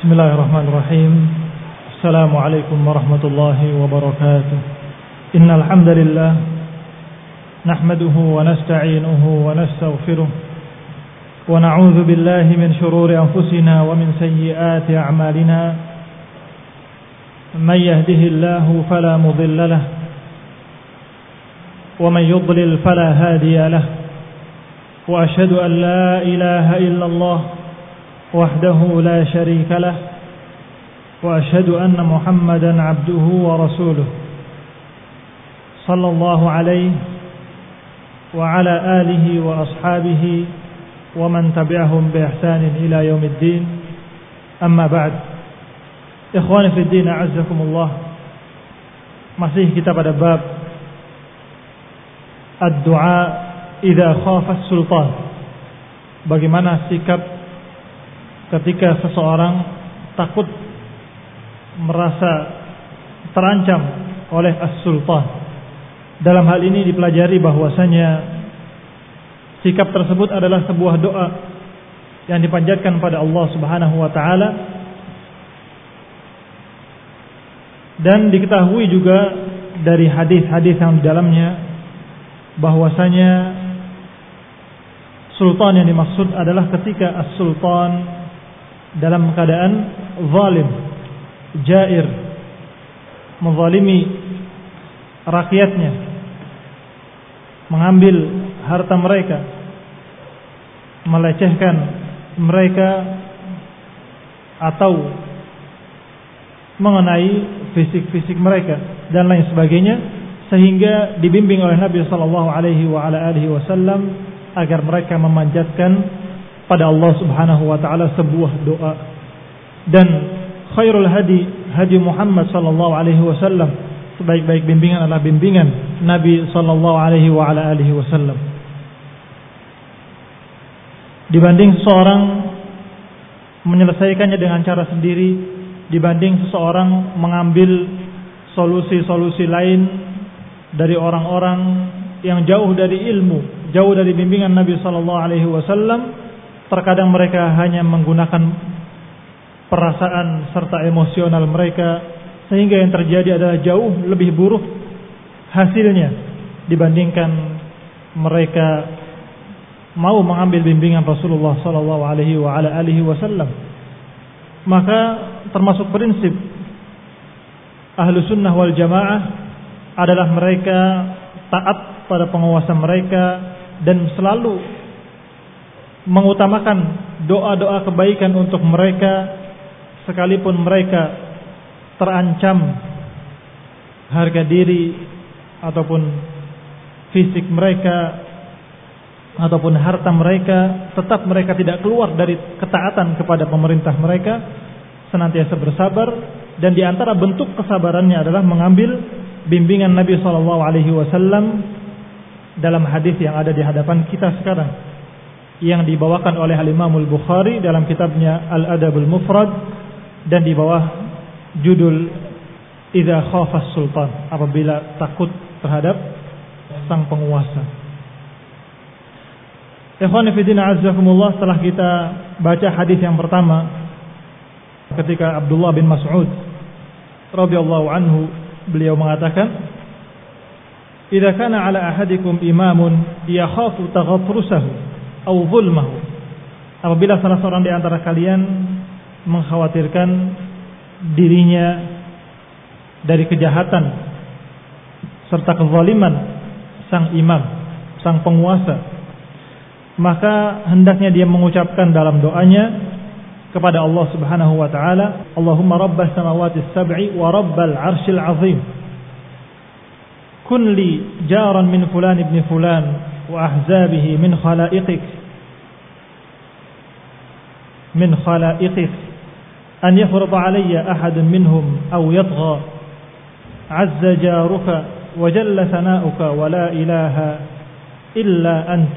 Bismillahirrahmanirrahim. Assalamualaikum warahmatullahi wabarakatuh. Innal hamdalillah nahmaduhu wa nasta'inuhu wa nastaghfiruh wa na'udzu billahi min shururi anfusina wa min sayyiati a'malina. Man yahdihillahu fala mudilla lahu wa man yudlil fala hadiya lahu. Wa asyhadu an la ilaha illallah wahdahu la syarika lah wa asyhadu anna Muhammadan abduhu wa rasuluh sallallahu alaihi wa ala alihi wa ashabihi wa man tabi'ahum bi ihsanin ila yaumiddin. Amma ba'd. Ikhwani fid din, a'azzakumullah. Masih kita pada bab ad-du'a idza khafa as-sultan. Bagaimana sikap ketika seseorang takut, merasa terancam oleh as-sultan. Dalam hal ini dipelajari bahwasanya sikap tersebut adalah sebuah doa yang dipanjatkan pada Allah Subhanahu wa taala, dan diketahui juga dari hadis-hadis yang di dalamnya bahwasanya sultan yang dimaksud adalah ketika as-sultan dalam keadaan zalim, jair, menzalimi rakyatnya, mengambil harta mereka, melecehkan mereka, atau mengenai fisik-fisik mereka dan lain sebagainya, sehingga dibimbing oleh Nabi sallallahu alaihi wasallam agar mereka memanjatkan pada Allah Subhanahu wa taala sebuah doa. Dan khairul hadi Muhammad sallallahu alaihi wasallam, sebaik-baik bimbingan adalah bimbingan Nabi sallallahu alaihi wasallam. Dibanding seseorang menyelesaikannya dengan cara sendiri, dibanding seseorang mengambil solusi-solusi lain dari orang-orang yang jauh dari ilmu, jauh dari bimbingan Nabi sallallahu alaihi wasallam, terkadang mereka hanya menggunakan perasaan serta emosional mereka, sehingga yang terjadi adalah jauh lebih buruk hasilnya dibandingkan mereka mau mengambil bimbingan Rasulullah sallallahu alaihi wasallam. Maka termasuk prinsip Ahlus Sunnah wal Jamaah adalah mereka taat pada penguasa mereka dan selalu mengutamakan doa-doa kebaikan untuk mereka, sekalipun mereka terancam harga diri ataupun fisik mereka ataupun harta mereka, tetap mereka tidak keluar dari ketaatan kepada pemerintah mereka, senantiasa bersabar. Dan di antara bentuk kesabarannya adalah mengambil bimbingan Nabi SAW dalam hadis yang ada di hadapan kita sekarang, yang dibawakan oleh Al-Imam Al-Bukhari dalam kitabnya Al-Adabul Mufrad, dan di bawah judul Idza Khafas Sultan, apabila takut terhadap sang penguasa. Ikhwani fi din, a'azzakumullah. Setelah kita baca hadis yang pertama, ketika Abdullah bin Mas'ud radhiyallahu anhu, beliau mengatakan, "Idza kana 'ala ahadikum imamun yakhafu taghatrusahu aw zulmahu." Apabila salah seorang di antara kalian mengkhawatirkan dirinya dari kejahatan serta kezaliman sang imam, sang penguasa, maka hendaknya dia mengucapkan dalam doanya kepada Allah Subhanahu wa taala, "Allahumma rabbas samawati as-sab'i wa rabbal 'arsyil 'azim, kun li jaran min fulan ibn fulan wa ahzabihi min khalaiqik an yafrḍa 'alayya ahadun minhum aw yatgha 'azza jaruka wa jalla sana'uka wa la ilaha illa ant."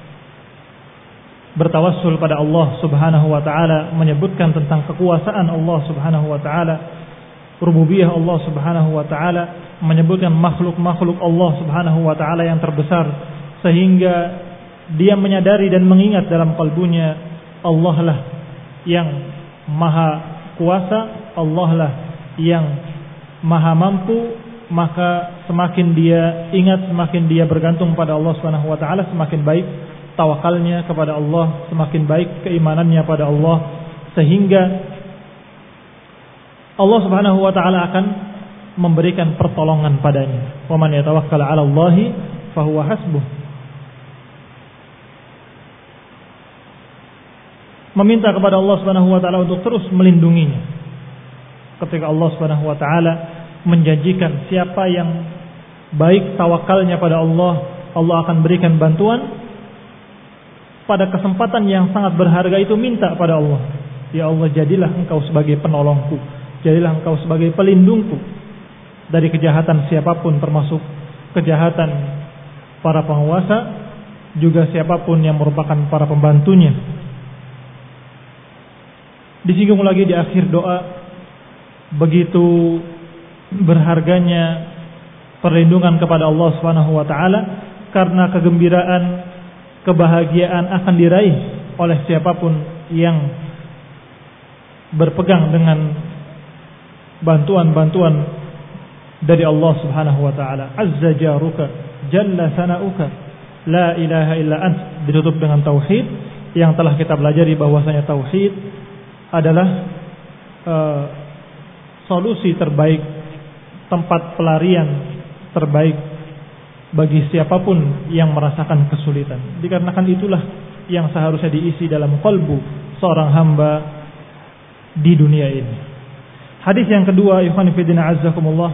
Bertawassul pada Allah Subhanahu wa taala, menyebutkan tentang kekuasaan Allah Subhanahu wa taala, rububiyah Allah Subhanahu wa taala, menyebutkan makhluk-makhluk Allah Subhanahu wa taala yang terbesar, sehingga dia menyadari dan mengingat dalam kalbunya Allah lah yang maha kuasa, Allah lah yang maha mampu, maka semakin dia ingat, semakin dia bergantung pada Allah Subhanahu wa taala, semakin baik tawakalnya kepada Allah, semakin baik keimanannya pada Allah, sehingga Allah Subhanahu wa taala akan memberikan pertolongan padanya. Wa man yatawakkal 'ala Allahi fa huwa hasbuh. Meminta kepada Allah Subhanahu wa taala untuk terus melindunginya. Ketika Allah Subhanahu wa taala menjanjikan siapa yang baik tawakalnya pada Allah, Allah akan berikan bantuan. Pada kesempatan yang sangat berharga itu minta pada Allah, ya Allah, jadilah Engkau sebagai penolongku, jadilah Engkau sebagai pelindungku dari kejahatan siapapun, termasuk kejahatan para penguasa, juga siapapun yang merupakan para pembantunya. Disinggung lagi di akhir doa, begitu berharganya perlindungan kepada Allah Subhanahu wa taala, karena kegembiraan, kebahagiaan akan diraih oleh siapapun yang berpegang dengan bantuan-bantuan dari Allah Subhanahu wa taala. Azza jaruka jalla sanauka la ilaha illa ant. Ditutup dengan tauhid yang telah kita pelajari bahwasanya tauhid adalah solusi terbaik, tempat pelarian terbaik bagi siapapun yang merasakan kesulitan. Dikarenakan itulah yang seharusnya diisi dalam qalbu seorang hamba di dunia ini. Hadis yang kedua, ikhwan fillah azzakumullah,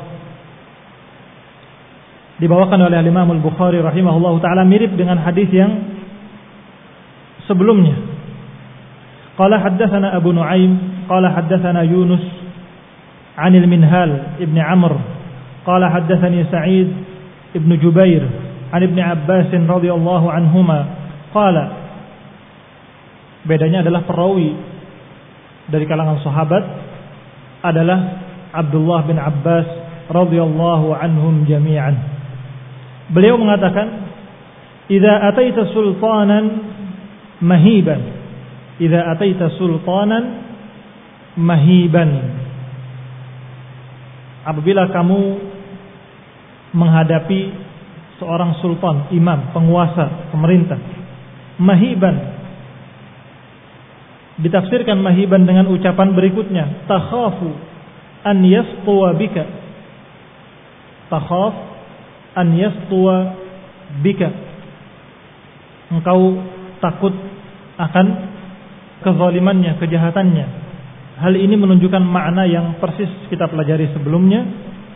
dibawakan oleh Imam Al-Bukhari rahimahullahu taala, mirip dengan hadis yang sebelumnya. Qala haddatsana Abu Nuaim qala haddatsana Yunus 'an al-Minhal ibn Amr qala haddatsani Sa'id ibn Jubair 'an Ibn Abbas radhiyallahu anhuma qala. Bedanya adalah perawi dari kalangan sahabat adalah Abdullah bin Abbas radhiyallahu anhum jami'an. Beliau mengatakan, "Idza ataita sultanan mahiban." Idza ataita sultanan mahiban. Apabila kamu menghadapi seorang sultan, imam, penguasa, pemerintah, mahiban. Ditafsirkan mahiban dengan ucapan berikutnya, takhafu an yastua bika. Takhaf an yastua bika. Engkau takut akan kezalimannya, kejahatannya. Hal ini menunjukkan makna yang persis kita pelajari sebelumnya,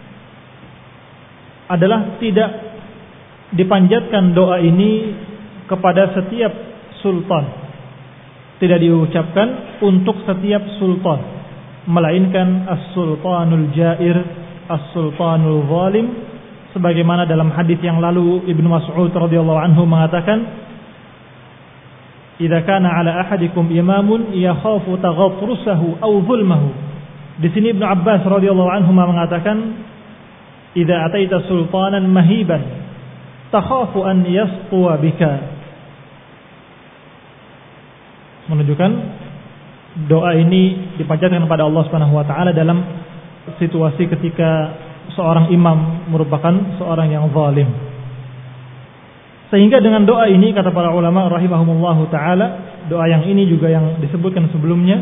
adalah tidak dipanjatkan doa ini kepada setiap sultan, tidak diucapkan untuk setiap sultan, melainkan as-sultanul jair, as-sultanul zalim, sebagaimana dalam hadis yang lalu Ibnu Mas'ud radhiyallahu anhu mengatakan, "Idza kana 'ala ahadikum imamun yakhafu taghatrusahu aw zulmahu." Di sini Ibnu Abbas radhiyallahu anhu mengatakan, "Idza ataita sultanan mahiban takhafu an yastua bika." Menunjukkan doa ini dipanjatkan kepada Allah Subhanahu wa taala dalam situasi ketika seorang imam merupakan seorang yang zalim. Sehingga dengan doa ini, kata para ulama rahimahumullahu taala, doa yang ini juga yang disebutkan sebelumnya,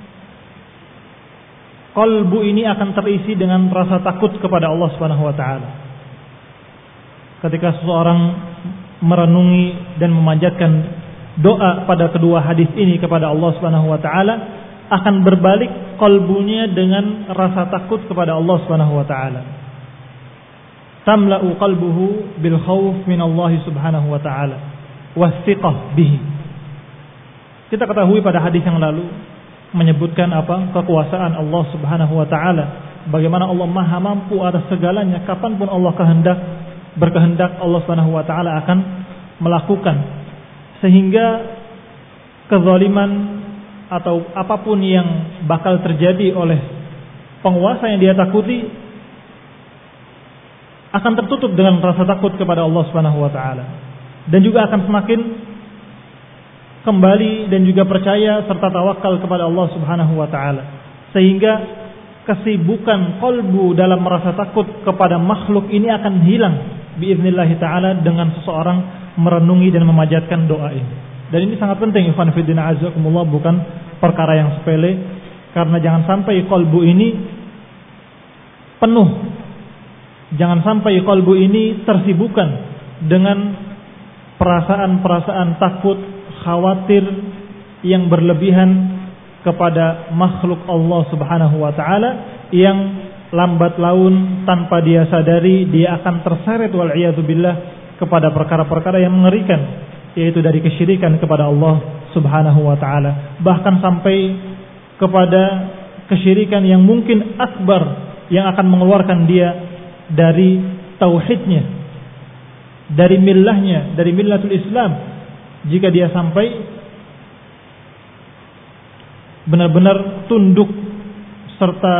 qalbu ini akan terisi dengan rasa takut kepada Allah Subhanahu wa taala. Ketika seseorang merenungi dan memanjatkan doa pada kedua hadis ini kepada Allah Subhanahu wa taala, akan berbalik qalbunya dengan rasa takut kepada Allah Subhanahu wa taala. Tamla'u qalbuhu bil khauf min Allah Subhanahu wa taala wathiqah bihi. Kita ketahui pada hadis yang lalu menyebutkan apa? Kekuasaan Allah Subhanahu wa taala, bagaimana Allah Maha mampu atas segalanya, kapanpun Allah berkehendak Allah Subhanahu wa taala akan melakukan, sehingga kezaliman atau apapun yang bakal terjadi oleh penguasa yang dia takuti akan tertutup dengan rasa takut kepada Allah Subhanahu wa taala, dan juga akan semakin kembali dan juga percaya serta tawakal kepada Allah Subhanahu wa taala. sehingga kesibukan qalbu dalam merasa takut kepada makhluk ini akan hilang biiznillah taala dengan seseorang merenungi dan memanjatkan doa ini. Dan ini sangat penting ikhwan fillah azakumullah, bukan perkara yang sepele, karena jangan sampai qalbu ini penuh, jangan sampai qalbu ini tersibukkan dengan perasaan-perasaan takut, khawatir yang berlebihan kepada makhluk Allah Subhanahu wa taala, yang lambat laun tanpa dia sadari dia akan terseret wal iyadzu billah kepada perkara-perkara yang mengerikan, yaitu dari kesyirikan kepada Allah Subhanahu wa taala, bahkan sampai kepada kesyirikan yang mungkin akbar yang akan mengeluarkan dia dari tauhidnya, dari millahnya, dari millatul Islam, jika dia sampai benar-benar tunduk serta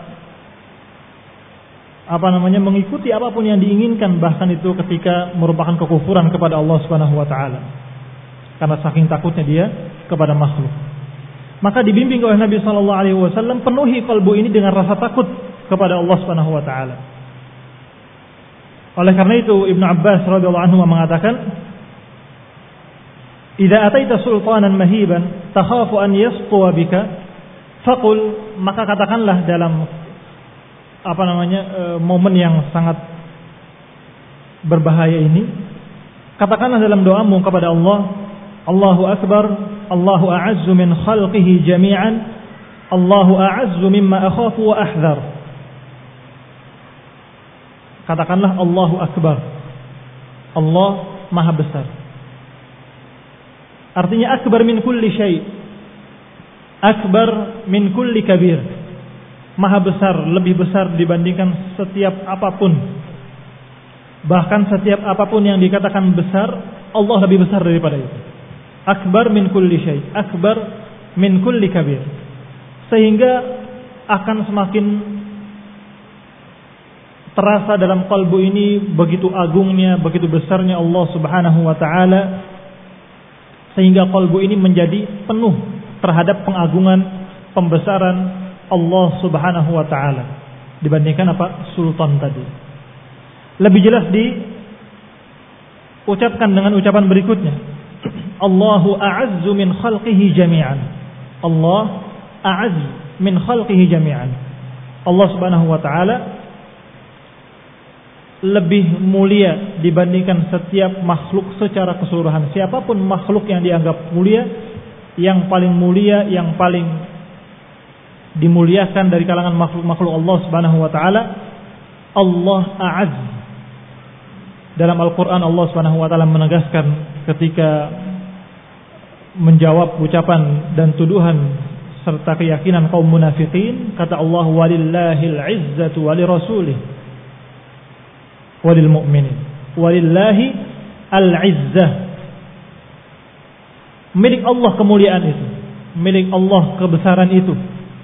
mengikuti apapun yang diinginkan, bahkan itu ketika merupakan kekufuran kepada Allah Subhanahu wa taala, karena saking takutnya dia kepada makhluk. Maka dibimbing oleh Nabi sallallahu alaihi wasallam, penuhi kalbu ini dengan rasa takut kepada Allah Subhanahu wa taala. Oleh karena itu Ibnu Abbas radhiyallahu anhu mengatakan, "Idza ataita sultanan mahiban takhafu an yasqa bika, faqul," maka katakanlah dalam momen yang sangat berbahaya ini, katakanlah dalam doamu kepada Allah, Allahu Akbar, Allahu a'azzu min khalqihi jami'an, Allahu a'azzu mimma akhafu wa ahdhar. Katakanlah Allahu Akbar, Allah Maha Besar. Artinya akbar min kulli syai', akbar min kulli kabir, Maha besar, lebih besar dibandingkan setiap apapun. Bahkan setiap apapun yang dikatakan besar, Allah lebih besar daripada itu. Akbar min kulli syai', akbar min kulli kabir. Sehingga akan semakin terasa dalam kalbu ini begitu agungnya, begitu besarnya Allah Subhanahu wa taala, sehingga kalbu ini menjadi penuh terhadap pengagungan, pembesaran Allah Subhanahu wa taala dibandingkan sultan tadi. Lebih jelas diucapkan dengan ucapan berikutnya, Allahu a'azzu min khalqihi jami'an. Allah a'azz min khalqihi jami'an. Allah Subhanahu wa taala lebih mulia dibandingkan setiap makhluk secara keseluruhan. Siapapun makhluk yang dianggap mulia, yang paling mulia, yang paling dimuliakan dari kalangan makhluk-makhluk Allah Subhanahu wa taala, Allah a'azz. Dalam Al-Qur'an Allah Subhanahu wa taala menegaskan ketika menjawab ucapan dan tuduhan serta keyakinan kaum munafikin, kata Allah, walillahil izzatu walirasulih walil mu'minin. Walillahi al-izzah. Milik Allah kemuliaan itu, milik Allah kebesaran itu.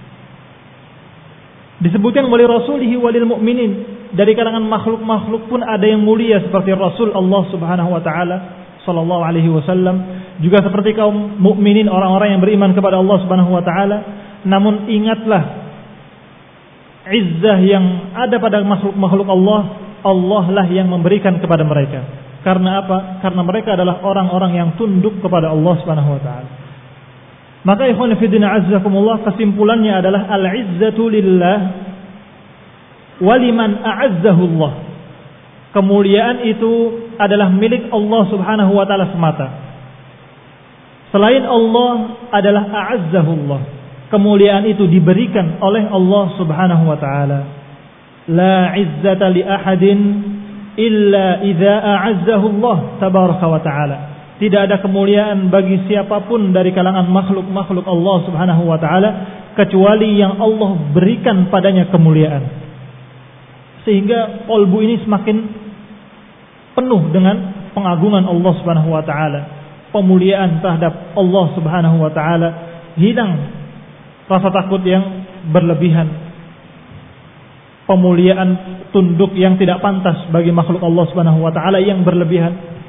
Disebutkan wali rasulihi walil mu'minin, dari kalangan makhluk-makhluk pun ada yang mulia seperti Rasul Allah Subhanahu wa taala sallallahu alaihi wasallam, juga seperti kaum mukminin, orang-orang yang beriman kepada Allah Subhanahu wa taala. Namun ingatlah, izzah yang ada pada makhluk-makhluk Allah, Allah lah yang memberikan kepada mereka. Karena apa? Karena mereka adalah orang-orang yang tunduk kepada Allah Subhanahu wa taala. Maka ikhwan fillah azzakumullah, kesimpulannya adalah al-izzatu lillah waliman a'azzahu Allah. Kemuliaan itu adalah milik Allah Subhanahu wa taala semata. Selain Allah adalah a'azzahu Allah. Kemuliaan itu diberikan oleh Allah Subhanahu wa taala. La izzata li ahadin illa idza a'azzahu Allah tabaraka wa taala. Tidak ada kemuliaan bagi siapapun dari kalangan makhluk-makhluk Allah Subhanahu wa taala kecuali yang Allah berikan padanya kemuliaan. Sehingga qalbu ini semakin penuh dengan pengagungan Allah Subhanahu wa taala, pemuliaan terhadap Allah Subhanahu wa taala, hilang rasa takut yang berlebihan, pemuliaan tunduk yang tidak pantas bagi makhluk Allah Subhanahu wa taala yang berlebihan.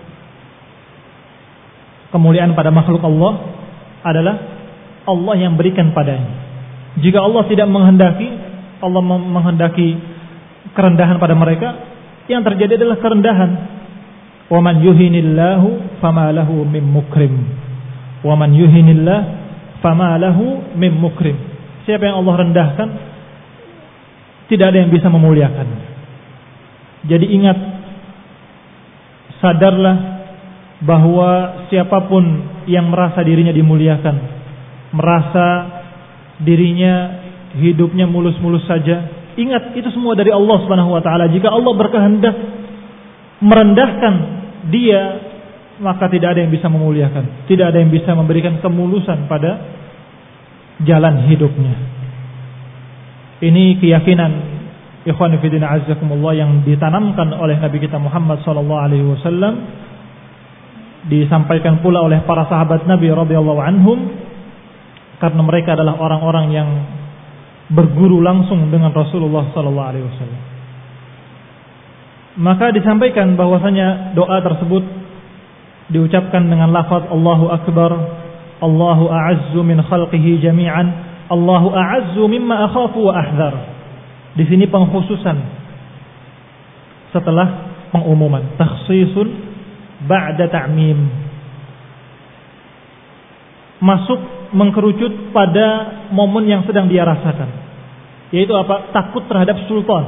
Kemuliaan pada makhluk Allah adalah Allah yang berikan padanya. Jika Allah tidak menghendaki, Allah menghendaki kerendahan pada mereka, yang terjadi adalah kerendahan. Wa man yuhinillahu fama lahu mim mukrim. Wa man yuhinillah fama lahu mim mukrim. Siapa yang Allah rendahkan, tidak ada yang bisa memuliakan. Jadi ingat, sadarlah bahwa siapapun yang merasa dirinya dimuliakan, merasa dirinya hidupnya mulus-mulus saja, ingat itu semua dari Allah Subhanahu wa taala. Jika Allah berkehendak merendahkan dia, maka tidak ada yang bisa memuliakan, tidak ada yang bisa memberikan kemulusan pada jalan hidupnya. Ini keyakinan ikhwan fillah azzakumullah yang ditanamkan oleh Nabi kita Muhammad sallallahu alaihi wasallam, disampaikan pula oleh para sahabat Nabi radhiyallahu anhum, karena mereka adalah orang-orang yang berguru langsung dengan Rasulullah sallallahu alaihi wasallam. Maka disampaikan bahwasanya doa tersebut diucapkan dengan lafaz Allahu Akbar, Allahu a'azzu min khalqihi jami'an, Allahu a'azzu mimma akhafu wa ahdhar. Di sini pengkhususan setelah pengumuman, takhsisun ba'da ta'mim. Masuk mengkerucut pada momen yang sedang dia rasakan, yaitu apa? Takut terhadap sultan.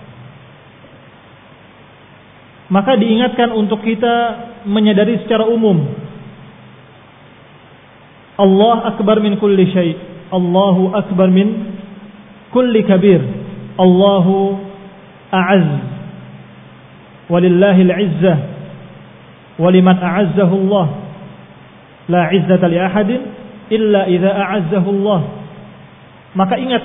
Maka diingatkan untuk kita menyadari secara umum, Allah akbar min kulli syai', Allahu akbar min kulli kabir, Allahu a'azz, walillahil izzah, waliman a'azzahu Allah, la izzata li ahadin illa idza a'azzahu Allah. Maka ingat,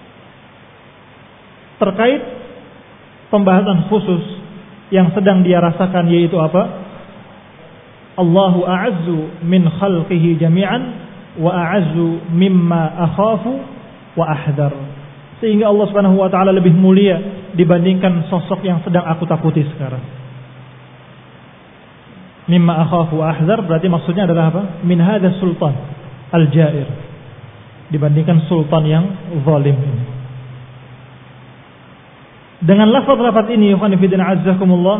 terkait pembahasan khusus yang sedang dia rasakan, yaitu apa? Allahu a'azzu min khalqihi jami'an wa a'azzu mimma akhafu wa ahdhar. Sehingga Allah Subhanahu wa taala lebih mulia dibandingkan sosok yang sedang aku takuti sekarang. Mimma akhafu wa ahdhar berarti maksudnya adalah apa? Min hadha sultan al-ja'ir, dibandingkan sultan yang zalim ini. Dengan lafaz-lafaz ini, ikhwan fillah azzakumullah,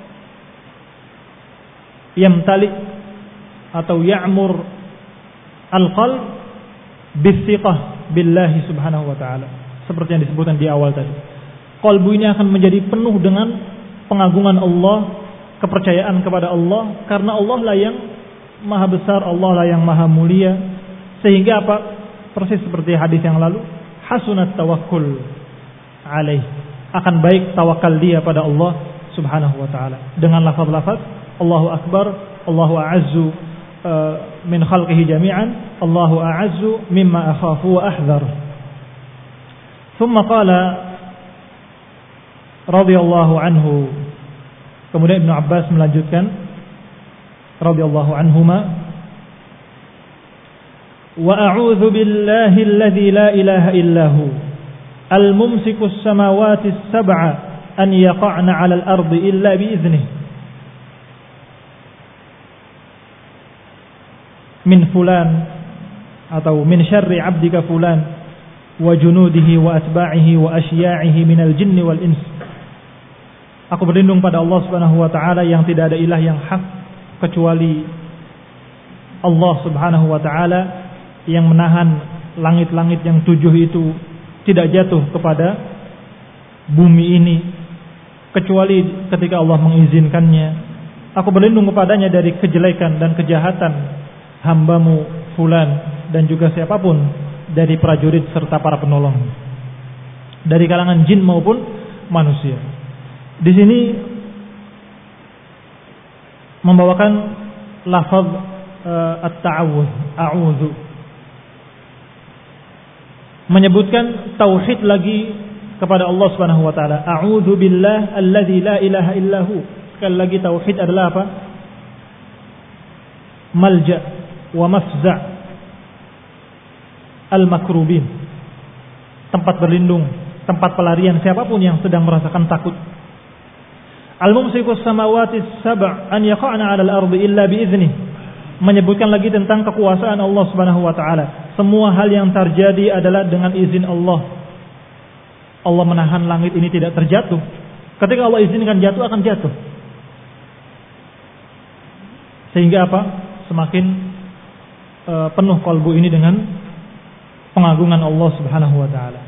yamtali atau ya'mur al-qalb bis-siqah billahi subhanahu wa ta'ala, seperti yang disebutkan di awal tadi. Qalbu ini akan menjadi penuh dengan pengagungan Allah, kepercayaan kepada Allah, karena Allah lah yang maha besar, Allah lah yang maha mulia. Sehingga apa? Persis seperti hadis yang lalu, hasunat tawakkul alaih, akan baik tawakal dia pada Allah subhanahu wa ta'ala. Dengan lafaz-lafaz Allahu Akbar, Allahu a'azzu min khalqihi jami'an, Allahu a'azzu mimma akhafu wa ahdhar. Thumma qala radhiyallahu anhu, kemudian Ibnu Abbas melanjutkan radhiyallahu anhuma, wa a'udzu billahi alladzi la ilaha illahu al-mumsiku as-samawati as-sab'a an yaqa'na 'ala al-ardi illa bi idhnihi min fulan atau min syarri 'abdika fulan wa junudihi wa atba'ihi wa asya'ihi minal jinni wal ins. Aku berlindung pada Allah Subhanahu wa taala yang tidak ada ilah yang hak kecuali Allah Subhanahu wa taala, yang menahan langit-langit yang 7 itu tidak jatuh kepada bumi ini kecuali ketika Allah mengizinkannya. Aku berlindung kepadanya dari kejelekan dan kejahatan hambamu fulan dan juga siapapun dari prajurit serta para penolong dari kalangan jin maupun manusia. Di sini membawakan lafaz at-ta'awudz, a'udzu, menyebutkan tauhid lagi kepada Allah Subhanahu wa taala. A'udzu billah alladzi la ilaha illahu. Sekali lagi tauhid adalah apa? Malja wa mafza' al-makrubin, tempat berlindung, tempat pelarian siapapun yang sedang merasakan takut. Al-mumsiku as-samawati as-sab' an yaqa'na 'ala al-ardi illa bi idhnihi, menyebutkan lagi tentang kekuasaan Allah Subhanahu wa taala. semua hal yang terjadi adalah dengan izin Allah. Allah menahan langit ini tidak terjatuh. Ketika Allah izinkan jatuh, akan jatuh. Sehingga apa? Semakin penuh kalbu ini dengan pengagungan Allah Subhanahu wa taala.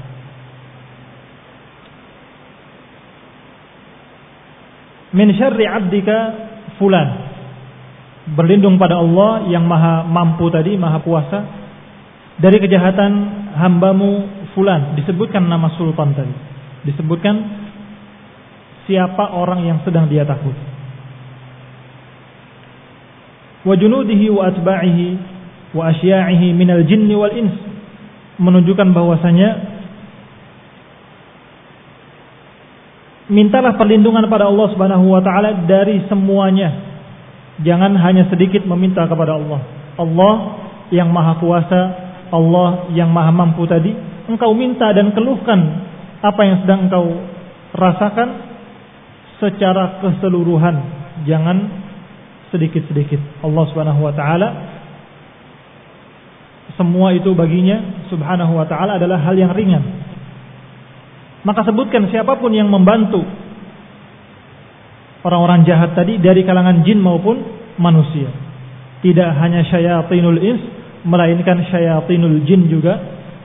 Min syarri 'abdika fulan. Berlindung pada Allah yang maha mampu tadi, maha kuasa, dari kejahatan hambamu fulan. Disebutkan nama sultan tadi. Disebutkan siapa orang yang sedang dia takut. Wa junudihi wa atba'ihi wa asya'ihi minal jinni wal ins. Menunjukkan bahwasanya mintalah perlindungan pada Allah Subhanahu wa taala dari semuanya. Jangan hanya sedikit meminta kepada Allah. Allah yang maha kuasa, Allah yang maha mampu tadi, engkau minta dan keluhkan apa yang sedang engkau rasakan secara keseluruhan. Jangan sedikit-sedikit. Allah Subhanahu wa taala semua itu baginya Subhanahu wa taala adalah hal yang ringan. Maka sebutkan siapapun yang membantu orang-orang jahat tadi dari kalangan jin maupun manusia. Tidak hanya syayatinul ins, melainkan syayatinul jin juga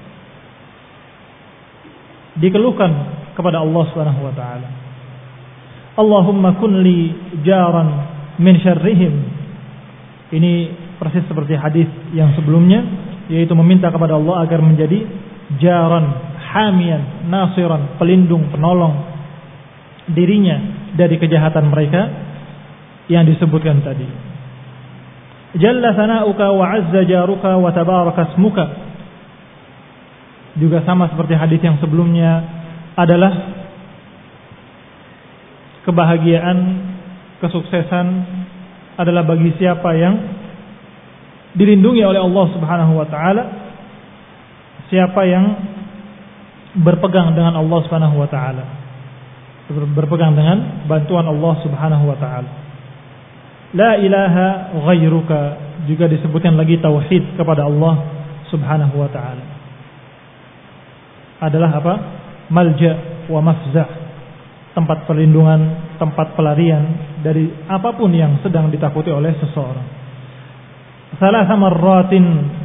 dikeluhkan kepada Allah Subhanahu wa taala. Allahumma kun li jaran min syarrihim. Ini persis seperti hadis yang sebelumnya, yaitu meminta kepada Allah agar menjadi jaran, hamian, nasiran, pelindung, penolong dirinya dari kejahatan mereka yang disebutkan tadi. Jalla sana'uka wa 'azza jaruka wa tabaraka ismuka. Juga sama seperti hadis yang sebelumnya, adalah kebahagiaan, kesuksesan adalah bagi siapa yang dilindungi oleh Allah Subhanahu wa taala, siapa yang berpegang dengan Allah Subhanahu wa taala, berpegang dengan bantuan Allah Subhanahu wa taala. La ilaha ghairuka, juga disebutkan lagi tauhid kepada Allah Subhanahu wa taala. Adalah apa? Malja wa mafza', tempat perlindungan, tempat pelarian dari apapun yang sedang ditakuti oleh seseorang. Salasa marratin,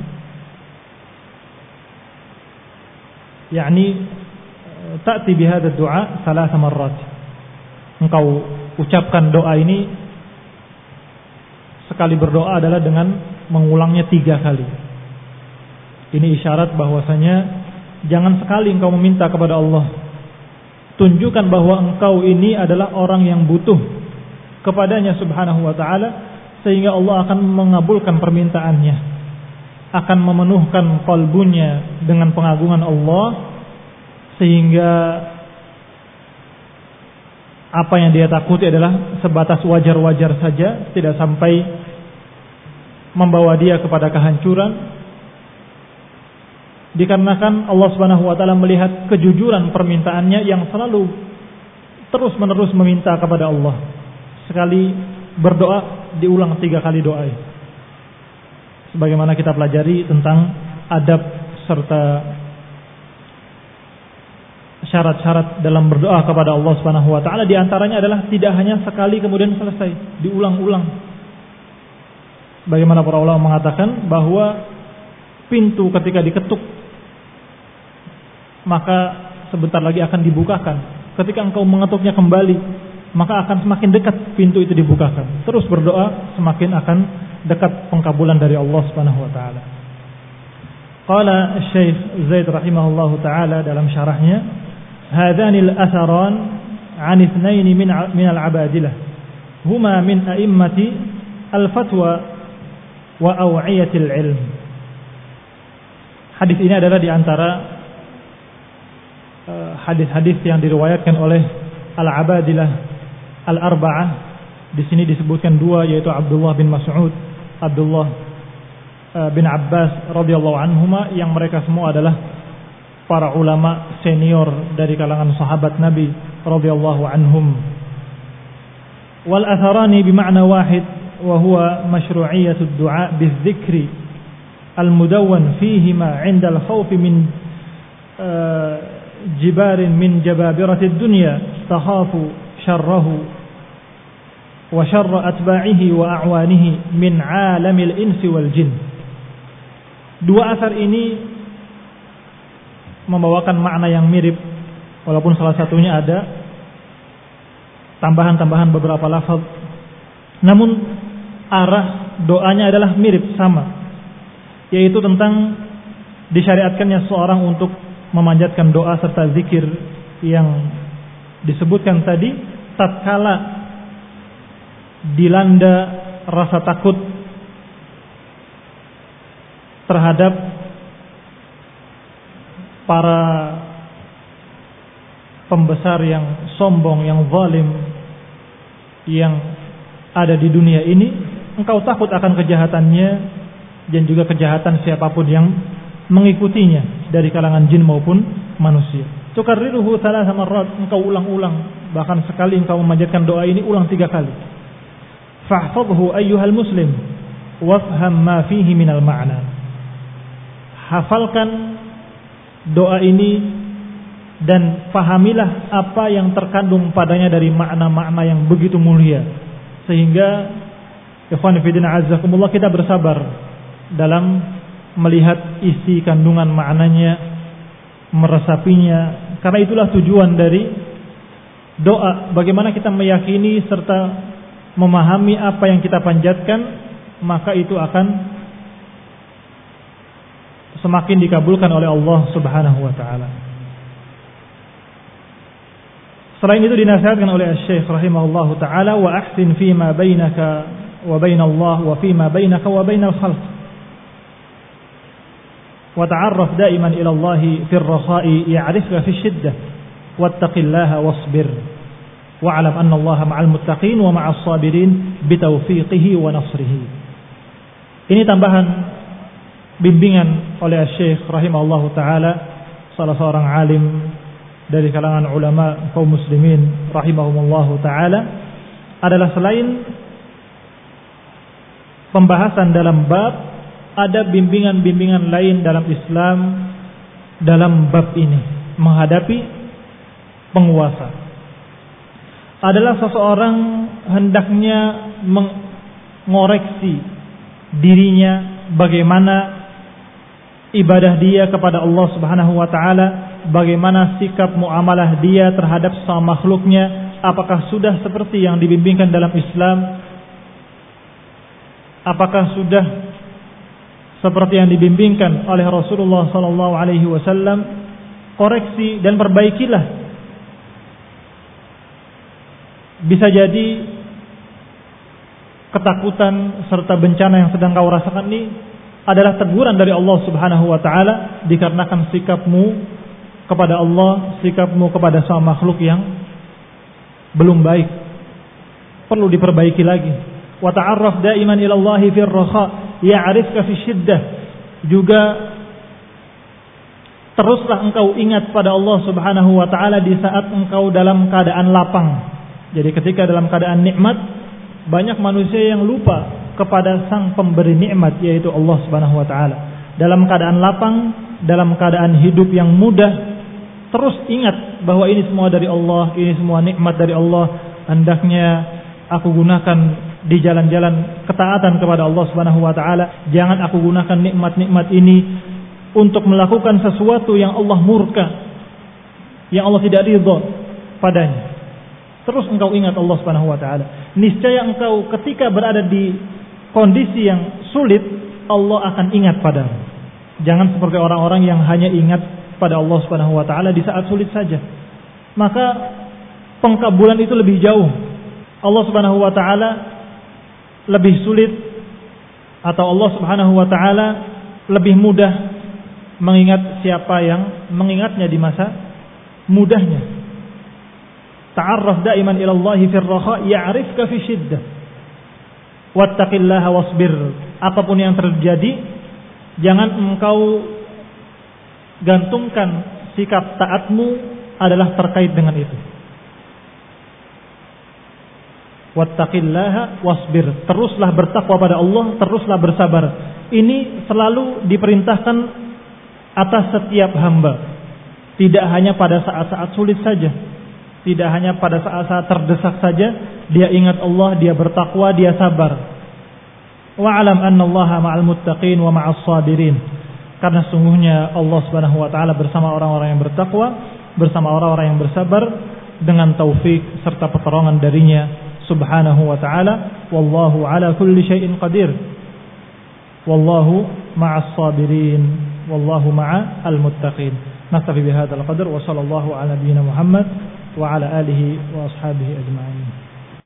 yakni ta'ti bihadha ad-du'a salasa marrat. Engkau ucapkan doa ini, sekali berdoa adalah dengan mengulangnya 3 kali. Ini isyarat bahwasanya jangan sekali engkau meminta kepada Allah. Tunjukkan bahwa engkau ini adalah orang yang butuh kepadanya Subhanahu wa ta'ala, sehingga Allah akan mengabulkan permintaannya, akan memenuhkan kalbunya dengan pengagungan Allah, sehingga apa yang dia takuti adalah sebatas wajar-wajar saja, tidak sampai membawa dia kepada kehancuran. Dikarenakan Allah Subhanahu wa taala melihat kejujuran permintaannya yang selalu terus-menerus meminta kepada Allah. Sekali berdoa diulang 3 kali doa. Sebagaimana kita pelajari tentang adab serta syarat-syarat dalam berdoa kepada Allah Subhanahu wa taala, di antaranya adalah tidak hanya sekali kemudian selesai, diulang-ulang. Bagaimana para ulama mengatakan bahwa pintu ketika diketuk maka sebentar lagi akan dibukakan. Ketika engkau mengetuknya kembali, maka akan semakin dekat pintu itu dibukakan. Terus berdoa, semakin akan dekat pengkabulan dari Allah Subhanahu wa taala. Qala Syekh Zaid rahimahullahu taala dalam syarahnya, "Hadhanil atharan 'an ithnain min al-'abadilah, huma min a'immati al-fatwa wa aw'iyatil ilm." Hadis ini adalah di antara hadis-hadis yang diriwayatkan oleh al-'abadilah al-arba'ah. Di sini disebutkan 2, yaitu Abdullah bin Mas'ud, Abdullah bin Abbas radhiyallahu anhuma, yang mereka semua adalah para ulama senior dari kalangan sahabat Nabi radhiyallahu anhum. Wal atharani bima'na wahid wa huwa masyru'iyatud du'a bidzikri al-mudawwan fihima 'inda al-khawf min jibarin min jababiratid dunya takhafu syarrahu wa syarra atba'ihi wa a'wanihi min 'alamil insi wal jin. Dua asar ini membawakan makna yang mirip, walaupun salah satunya ada tambahan-tambahan beberapa lafaz, namun arah doanya adalah mirip, sama, yaitu tentang disyariatkannya seorang untuk memanjatkan doa serta zikir yang disebutkan tadi tatkala dilanda rasa takut terhadap para pembesar yang sombong, yang zalim, yang ada di dunia ini. Engkau takut akan kejahatannya dan juga kejahatan siapapun yang mengikutinya dari kalangan jin maupun manusia. Tukarriruhu thalatha marrat, engkau ulang-ulang, bahkan sekali engkau memanjatkan doa ini ulang 3 kali. Fahfadhu ayyuhal muslim wafham ma fihi minal ma'na. Hafalkan doa ini dan pahamilah apa yang terkandung padanya dari makna-makna yang begitu mulia, sehingga ikhwan fillah azzakumullah kita bersabar dalam melihat isi kandungan maknanya, meresapinya, karena itulah tujuan dari doa. Bagaimana kita meyakini serta memahami apa yang kita panjatkan, maka itu akan semakin dikabulkan oleh Allah Subhanahu wa taala. Selain itu dinasihatkan oleh Syekh rahimahullahu taala, wa ahsin fima bainaka wa bainallah wa fima bainaka wa bainal khalq. Wa ta'arraf daiman ila Allah fi ar-rakha'i ya'rifka fi ash-shiddah wattaqillaha wasbir. Wa'lam anna Allah ma'al muttaqin wa ma'as sabirin bi taufiqihi wa nasrihi. Ini tambahan bimbingan oleh Syekh rahimahullahu taala, salah seorang alim dari kalangan ulama kaum muslimin rahimahumullahu taala, adalah selain pembahasan dalam bab, ada bimbingan-bimbingan lain dalam Islam dalam bab ini menghadapi penguasa. Adalah seseorang hendaknya mengoreksi dirinya, bagaimana ibadah dia kepada Allah Subhanahu wa taala, bagaimana sikap muamalah dia terhadap sama makhluknya, apakah sudah seperti yang dibimbingkan dalam Islam, apakah sudah seperti yang dibimbingkan oleh Rasulullah sallallahu alaihi wasallam. Koreksi dan perbaikilah. Bisa jadi ketakutan serta bencana yang sedang kau rasakan ini adalah teguran dari Allah Subhanahu wa taala, dikarenakan sikapmu kepada Allah, sikapmu kepada sama makhluk yang belum baik, perlu diperbaiki lagi. Wa ta'arraf daiman ila Allah fi ar-rakha ya'rifka fi syiddah. Juga teruslah engkau ingat pada Allah Subhanahu wa taala di saat engkau dalam keadaan lapang. Jadi ketika dalam keadaan nikmat, banyak manusia yang lupa kepada sang pemberi nikmat, yaitu Allah Subhanahu wa taala. Dalam keadaan lapang, dalam keadaan hidup yang mudah, terus ingat bahwa ini semua dari Allah, ini semua nikmat dari Allah. Hendaknya aku gunakan di jalan-jalan ketaatan kepada Allah Subhanahu wa taala. Jangan aku gunakan nikmat-nikmat ini untuk melakukan sesuatu yang Allah murka, yang Allah tidak ridha padanya. Terus engkau ingat Allah Subhanahu wa taala. Niscaya engkau ketika berada di kondisi yang sulit, Allah akan ingat padamu. Jangan seperti orang-orang yang hanya ingat pada Allah Subhanahu wa taala di saat sulit saja. Maka pengkabulan itu lebih jauh. Allah Subhanahu wa taala lebih sulit, atau Allah Subhanahu wa taala lebih mudah mengingat siapa yang mengingatnya di masa mudahnya. Ta'arraf daiman ila Allah fi ar-rakha ya'rifka fi syiddah. Wattaqillaha wasbir. Apapun yang terjadi, jangan engkau gantungkan sikap taatmu adalah terkait dengan itu. Wattaqillaha wasbir. Teruslah bertakwa pada Allah, teruslah bersabar. ini selalu diperintahkan atas setiap hamba. Tidak hanya pada saat-saat sulit saja, tidak hanya pada saat-saat terdesak saja dia ingat Allah, dia bertakwa, dia sabar. Wa'alam annallaha ma'al muttaqin wa ma'as sabirin. Karena sungguhnya Allah Subhanahu wa taala bersama orang-orang yang bertakwa, bersama orang-orang yang bersabar, dengan taufik serta pertolongan darinya Subhanahu wa taala. Wallahu ala kulli syai'in qadir. Wallahu ma'as sabirin, wallahu ma'al muttaqin. Naktafi bihadzal qadar wa sallallahu ala nabiyyina Muhammad wa ala alihi wa ashabihi ajma'in.